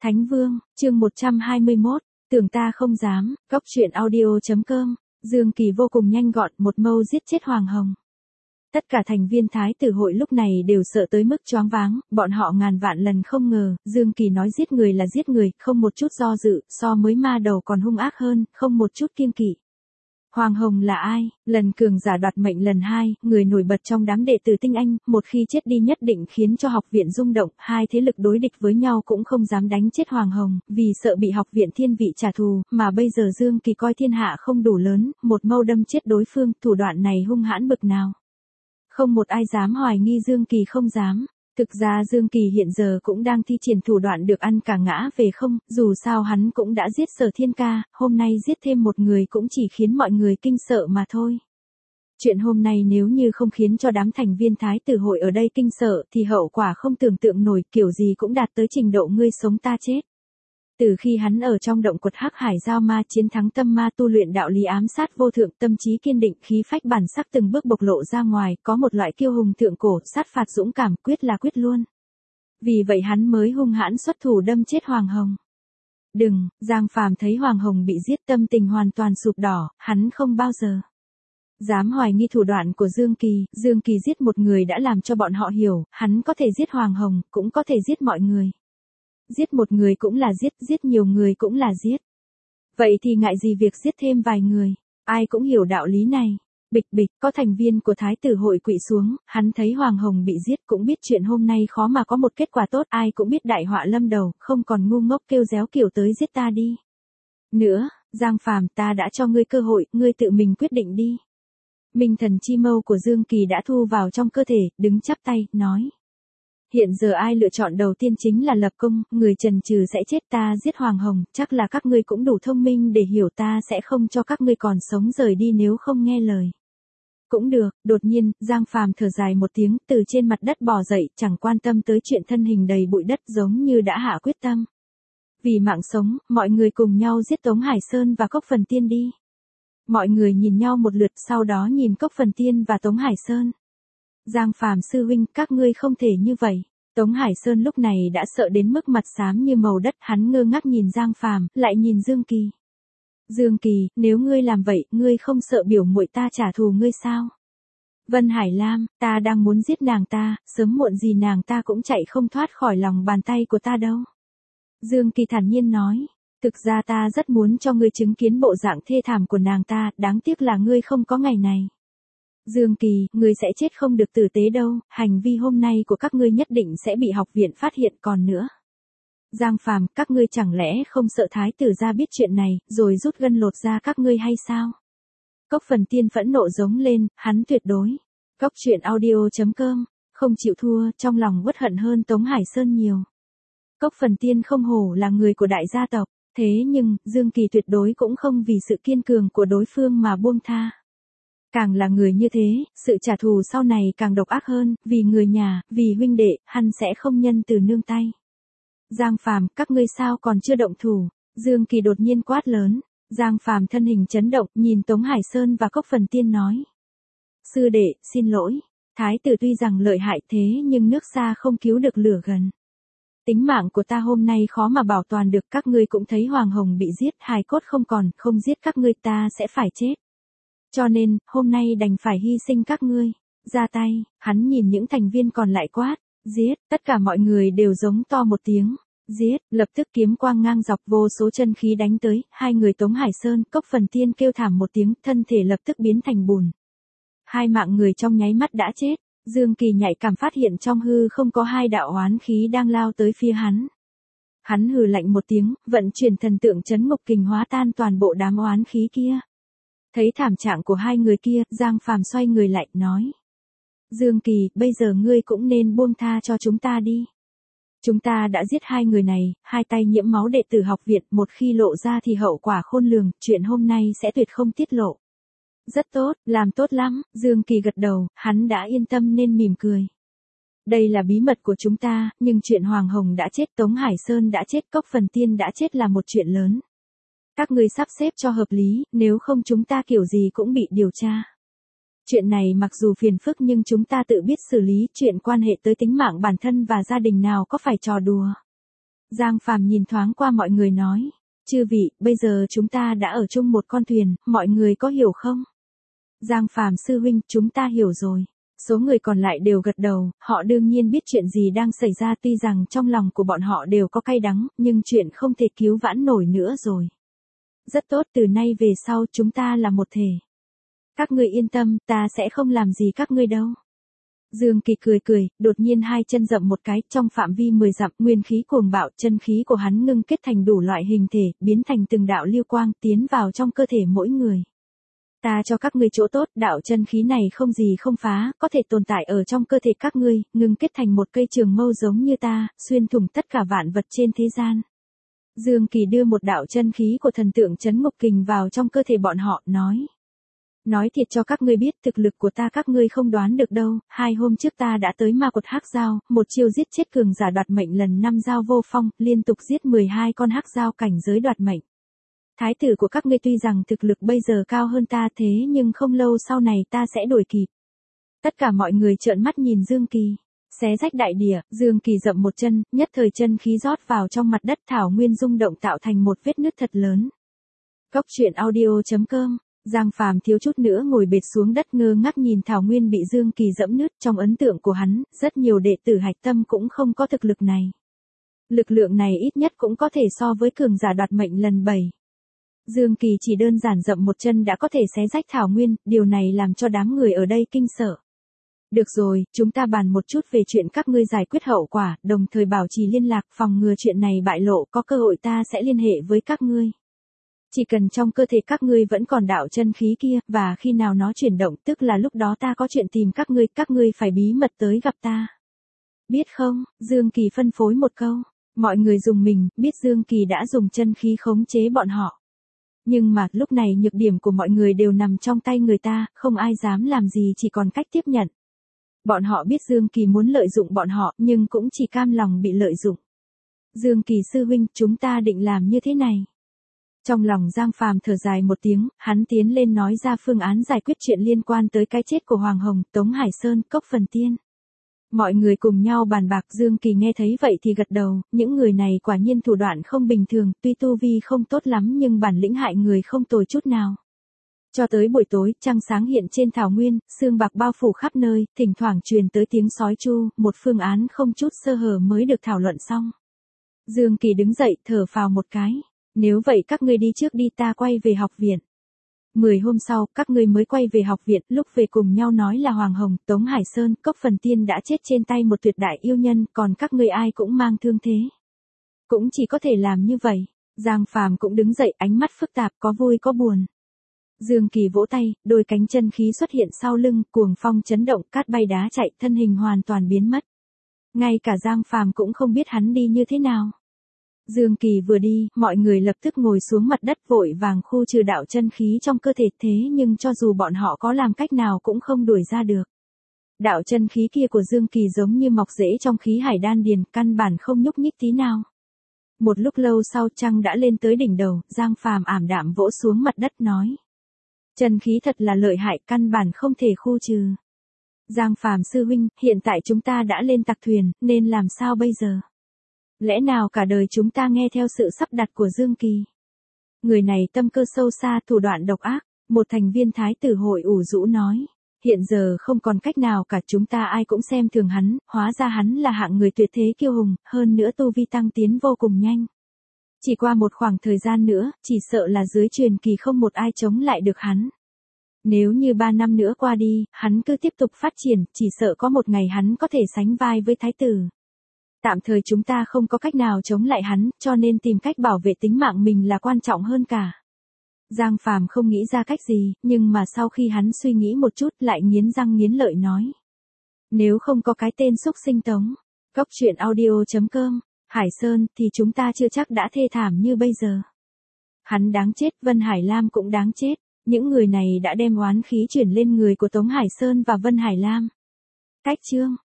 Thánh Vương, chương 121, tưởng ta không dám, góc truyện audio.com, Dương Kỳ vô cùng nhanh gọn một mâu giết chết Hoàng Hồng. Tất cả thành viên Thái tử hội lúc này đều sợ tới mức choáng váng, bọn họ ngàn vạn lần không ngờ, Dương Kỳ nói giết người là giết người, không một chút do dự, so mới ma đầu còn hung ác hơn, không một chút kiêng kỵ. Hoàng Hồng là ai? Lần cường giả đoạt mệnh lần 2, người nổi bật trong đám đệ tử tinh anh, một khi chết đi nhất định khiến cho học viện rung động, hai thế lực đối địch với nhau cũng không dám đánh chết Hoàng Hồng, vì sợ bị học viện thiên vị trả thù, mà bây giờ Dương Kỳ coi thiên hạ không đủ lớn, một mâu đâm chết đối phương, thủ đoạn này hung hãn bực nào. Không một ai dám hoài nghi Dương Kỳ không dám. Thực ra Dương Kỳ hiện giờ cũng đang thi triển thủ đoạn được ăn cả ngã về không, dù sao hắn cũng đã giết Sở Thiên Ca, hôm nay giết thêm một người cũng chỉ khiến mọi người kinh sợ mà thôi. Chuyện hôm nay nếu như không khiến cho đám thành viên Thái tử hội ở đây kinh sợ thì hậu quả không tưởng tượng nổi, kiểu gì cũng đạt tới trình độ ngươi sống ta chết. Từ khi hắn ở trong động quật Hắc Hải Giao Ma chiến thắng tâm ma tu luyện đạo lý ám sát vô thượng, tâm trí kiên định, khí phách bản sắc từng bước bộc lộ ra ngoài, có một loại kiêu hùng thượng cổ, sát phạt dũng cảm, quyết là quyết luôn. Vì vậy hắn mới hung hãn xuất thủ đâm chết Hoàng Hồng. Đừng, Giang Phàm thấy Hoàng Hồng bị giết tâm tình hoàn toàn sụp đỏ, hắn không bao giờ dám hoài nghi thủ đoạn của Dương Kỳ. Dương Kỳ giết một người đã làm cho bọn họ hiểu, hắn có thể giết Hoàng Hồng, cũng có thể giết mọi người. Giết một người cũng là giết, giết nhiều người cũng là giết. Vậy thì ngại gì việc giết thêm vài người, ai cũng hiểu đạo lý này. Bịch bịch, có thành viên của Thái tử hội quỵ xuống, hắn thấy Hoàng Hồng bị giết cũng biết chuyện hôm nay khó mà có một kết quả tốt, ai cũng biết đại họa lâm đầu, không còn ngu ngốc kêu réo kiểu tới giết ta đi. Nữa, Giang Phàm, ta đã cho ngươi cơ hội, ngươi tự mình quyết định đi. Minh thần chi mâu của Dương Kỳ đã thu vào trong cơ thể, đứng chắp tay, nói. Hiện giờ ai lựa chọn đầu tiên chính là lập công, người chần chừ sẽ chết, ta giết Hoàng Hồng, chắc là các ngươi cũng đủ thông minh để hiểu ta sẽ không cho các ngươi còn sống rời đi nếu không nghe lời. Cũng được, đột nhiên, Giang Phàm thở dài một tiếng, từ trên mặt đất bò dậy, chẳng quan tâm tới chuyện thân hình đầy bụi đất giống như đã hạ quyết tâm. Vì mạng sống, mọi người cùng nhau giết Tống Hải Sơn và Cốc Phần Tiên đi. Mọi người nhìn nhau một lượt, sau đó nhìn Cốc Phần Tiên và Tống Hải Sơn. Giang Phàm sư huynh, các ngươi không thể như vậy. Tống Hải Sơn lúc này đã sợ đến mức mặt xám như màu đất, hắn ngơ ngác nhìn Giang Phàm, lại nhìn Dương Kỳ. Dương Kỳ, nếu ngươi làm vậy, ngươi không sợ biểu muội ta trả thù ngươi sao? Vân Hải Lam, ta đang muốn giết nàng ta, sớm muộn gì nàng ta cũng chạy không thoát khỏi lòng bàn tay của ta đâu. Dương Kỳ thản nhiên nói, thực ra ta rất muốn cho ngươi chứng kiến bộ dạng thê thảm của nàng ta, đáng tiếc là ngươi không có ngày này. Dương Kỳ, ngươi sẽ chết không được tử tế đâu, hành vi hôm nay của các ngươi nhất định sẽ bị học viện phát hiện còn nữa. Giang Phàm, các ngươi chẳng lẽ không sợ Thái tử gia biết chuyện này, rồi rút gân lột da các ngươi hay sao? Cốc Phần Tiên phẫn nộ giống lên, hắn tuyệt đối. Góc truyện audio.com, không chịu thua, trong lòng uất hận hơn Tống Hải Sơn nhiều. Cốc Phần Tiên không hổ là người của đại gia tộc, thế nhưng, Dương Kỳ tuyệt đối cũng không vì sự kiên cường của đối phương mà buông tha. Càng là người như thế, sự trả thù sau này càng độc ác hơn, vì người nhà, vì huynh đệ, hắn sẽ không nhân từ nương tay. Giang Phàm, các ngươi sao còn chưa động thủ? Dương Kỳ đột nhiên quát lớn. Giang Phàm thân hình chấn động, nhìn Tống Hải Sơn và Cốc Phần Tiên nói. Sư đệ, xin lỗi. Thái tử tuy rằng lợi hại thế nhưng nước xa không cứu được lửa gần. Tính mạng của ta hôm nay khó mà bảo toàn được, các ngươi cũng thấy Hoàng Hồng bị giết, hài cốt không còn, không giết các ngươi ta sẽ phải chết. Cho nên, hôm nay đành phải hy sinh các ngươi. Ra tay, hắn nhìn những thành viên còn lại quát. Giết, tất cả mọi người đều giống to một tiếng. Giết, lập tức kiếm quang ngang dọc, vô số chân khí đánh tới, hai người Tống Hải Sơn, Cốc Phần Tiên kêu thảm một tiếng, thân thể lập tức biến thành bùn. Hai mạng người trong nháy mắt đã chết. Dương Kỳ nhạy cảm phát hiện trong hư không có hai đạo oán khí đang lao tới phía hắn. Hắn hừ lạnh một tiếng, vận chuyển thần tượng chấn ngục kình hóa tan toàn bộ đám oán khí kia. Thấy thảm trạng của hai người kia, Giang Phàm xoay người lại, nói. Dương Kỳ, bây giờ ngươi cũng nên buông tha cho chúng ta đi. Chúng ta đã giết hai người này, hai tay nhiễm máu đệ tử học viện, một khi lộ ra thì hậu quả khôn lường, chuyện hôm nay sẽ tuyệt không tiết lộ. Rất tốt, làm tốt lắm, Dương Kỳ gật đầu, hắn đã yên tâm nên mỉm cười. Đây là bí mật của chúng ta, nhưng chuyện Hoàng Hồng đã chết, Tống Hải Sơn đã chết, Cốc Phần Tiên đã chết là một chuyện lớn. Các ngươi sắp xếp cho hợp lý, nếu không chúng ta kiểu gì cũng bị điều tra. Chuyện này mặc dù phiền phức nhưng chúng ta tự biết xử lý, chuyện quan hệ tới tính mạng bản thân và gia đình nào có phải trò đùa. Giang Phàm nhìn thoáng qua mọi người nói. Chư vị, bây giờ chúng ta đã ở chung một con thuyền, mọi người có hiểu không? Giang Phàm sư huynh, chúng ta hiểu rồi. Số người còn lại đều gật đầu, họ đương nhiên biết chuyện gì đang xảy ra, tuy rằng trong lòng của bọn họ đều có cay đắng, nhưng chuyện không thể cứu vãn nổi nữa rồi. Rất tốt, từ nay về sau chúng ta là một thể. Các ngươi yên tâm, ta sẽ không làm gì các ngươi đâu. Dương Kỳ cười cười, đột nhiên hai chân dậm một cái, trong phạm vi 10 dặm, nguyên khí cuồng bạo, chân khí của hắn ngưng kết thành đủ loại hình thể, biến thành từng đạo lưu quang, tiến vào trong cơ thể mỗi người. Ta cho các ngươi chỗ tốt, đạo chân khí này không gì không phá, có thể tồn tại ở trong cơ thể các ngươi, ngưng kết thành một cây trường mâu giống như ta, xuyên thủng tất cả vạn vật trên thế gian. Dương Kỳ đưa một đạo chân khí của thần tượng Trấn Ngục Kình vào trong cơ thể bọn họ, nói. Nói thiệt cho các ngươi biết, thực lực của ta các ngươi không đoán được đâu, 2 hôm trước ta đã tới ma quật hắc dao, một chiêu giết chết cường giả đoạt mệnh lần 5 dao vô phong, liên tục giết 12 con hắc dao cảnh giới đoạt mệnh. Thái tử của các ngươi tuy rằng thực lực bây giờ cao hơn ta thế nhưng không lâu sau này ta sẽ đuổi kịp. Tất cả mọi người trợn mắt nhìn Dương Kỳ. Xé rách đại địa, Dương Kỳ dậm một chân, nhất thời chân khí rót vào trong mặt đất, thảo nguyên rung động tạo thành một vết nứt thật lớn. Cốc truyện audio.com. Giang Phàm thiếu chút nữa ngồi bệt xuống đất ngơ ngác nhìn thảo nguyên bị Dương Kỳ dẫm nứt, trong ấn tượng của hắn, rất nhiều đệ tử hạch tâm cũng không có thực lực này. Lực lượng này ít nhất cũng có thể so với cường giả đoạt mệnh lần 7. Dương Kỳ chỉ đơn giản dậm một chân đã có thể xé rách thảo nguyên, điều này làm cho đám người ở đây kinh sợ. Được rồi, chúng ta bàn một chút về chuyện các ngươi giải quyết hậu quả, đồng thời bảo trì liên lạc, phòng ngừa chuyện này bại lộ, có cơ hội ta sẽ liên hệ với các ngươi. Chỉ cần trong cơ thể các ngươi vẫn còn đạo chân khí kia, và khi nào nó chuyển động, tức là lúc đó ta có chuyện tìm các ngươi phải bí mật tới gặp ta. Biết không? Dương Kỳ phân phối một câu. Mọi người dùng mình, biết Dương Kỳ đã dùng chân khí khống chế bọn họ. Nhưng mà, lúc này nhược điểm của mọi người đều nằm trong tay người ta, không ai dám làm gì, chỉ còn cách tiếp nhận. Bọn họ biết Dương Kỳ muốn lợi dụng bọn họ, nhưng cũng chỉ cam lòng bị lợi dụng. Dương Kỳ sư huynh, chúng ta định làm như thế này. Trong lòng Giang Phàm thở dài một tiếng, hắn tiến lên nói ra phương án giải quyết chuyện liên quan tới cái chết của Hoàng Hồng, Tống Hải Sơn, Cốc Phần Tiên. Mọi người cùng nhau bàn bạc, Dương Kỳ nghe thấy vậy thì gật đầu, những người này quả nhiên thủ đoạn không bình thường, tuy tu vi không tốt lắm nhưng bản lĩnh hại người không tồi chút nào. Cho tới buổi tối, trăng sáng hiện trên thảo nguyên, sương bạc bao phủ khắp nơi, thỉnh thoảng truyền tới tiếng sói tru, một phương án không chút sơ hở mới được thảo luận xong. Dương Kỳ đứng dậy, thở phào một cái. Nếu vậy các ngươi đi trước đi, ta quay về học viện. 10 hôm sau, các ngươi mới quay về học viện, lúc về cùng nhau nói là Hoàng Hồng, Tống Hải Sơn, Cốc Phần Tiên đã chết trên tay một tuyệt đại yêu nhân, còn các ngươi ai cũng mang thương thế. Cũng chỉ có thể làm như vậy. Giang Phàm cũng đứng dậy, ánh mắt phức tạp, có vui có buồn. Dương Kỳ vỗ tay, đôi cánh chân khí xuất hiện sau lưng, cuồng phong chấn động, cát bay đá chạy, thân hình hoàn toàn biến mất. Ngay cả Giang Phàm cũng không biết hắn đi như thế nào. Dương Kỳ vừa đi, mọi người lập tức ngồi xuống mặt đất vội vàng khu trừ đạo chân khí trong cơ thể, thế nhưng cho dù bọn họ có làm cách nào cũng không đuổi ra được. Đạo chân khí kia của Dương Kỳ giống như mọc rễ trong khí hải đan điền, căn bản không nhúc nhích tí nào. Một lúc lâu sau, trăng đã lên tới đỉnh đầu, Giang Phàm ảm đạm vỗ xuống mặt đất nói. Chân khí thật là lợi hại, căn bản không thể khu trừ. Giang Phàm sư huynh, hiện tại chúng ta đã lên tặc thuyền, nên làm sao bây giờ? Lẽ nào cả đời chúng ta nghe theo sự sắp đặt của Dương Kỳ? Người này tâm cơ sâu xa, thủ đoạn độc ác, một thành viên thái tử hội ủ rũ nói. Hiện giờ không còn cách nào cả, chúng ta ai cũng xem thường hắn, hóa ra hắn là hạng người tuyệt thế kiêu hùng, hơn nữa tu vi tăng tiến vô cùng nhanh. Chỉ qua một khoảng thời gian nữa, chỉ sợ là dưới truyền kỳ không một ai chống lại được hắn. Nếu như 3 năm nữa qua đi, hắn cứ tiếp tục phát triển, chỉ sợ có một ngày hắn có thể sánh vai với thái tử. Tạm thời chúng ta không có cách nào chống lại hắn, cho nên tìm cách bảo vệ tính mạng mình là quan trọng hơn cả. Giang Phàm không nghĩ ra cách gì, nhưng mà sau khi hắn suy nghĩ một chút lại nghiến răng nghiến lợi nói. Nếu không có cái tên xúc sinh Tống, Cốc truyện audio.com, Hải Sơn thì chúng ta chưa chắc đã thê thảm như bây giờ. Hắn đáng chết, Vân Hải Lam cũng đáng chết, những người này đã đem oán khí chuyển lên người của Tống Hải Sơn và Vân Hải Lam. Cách chương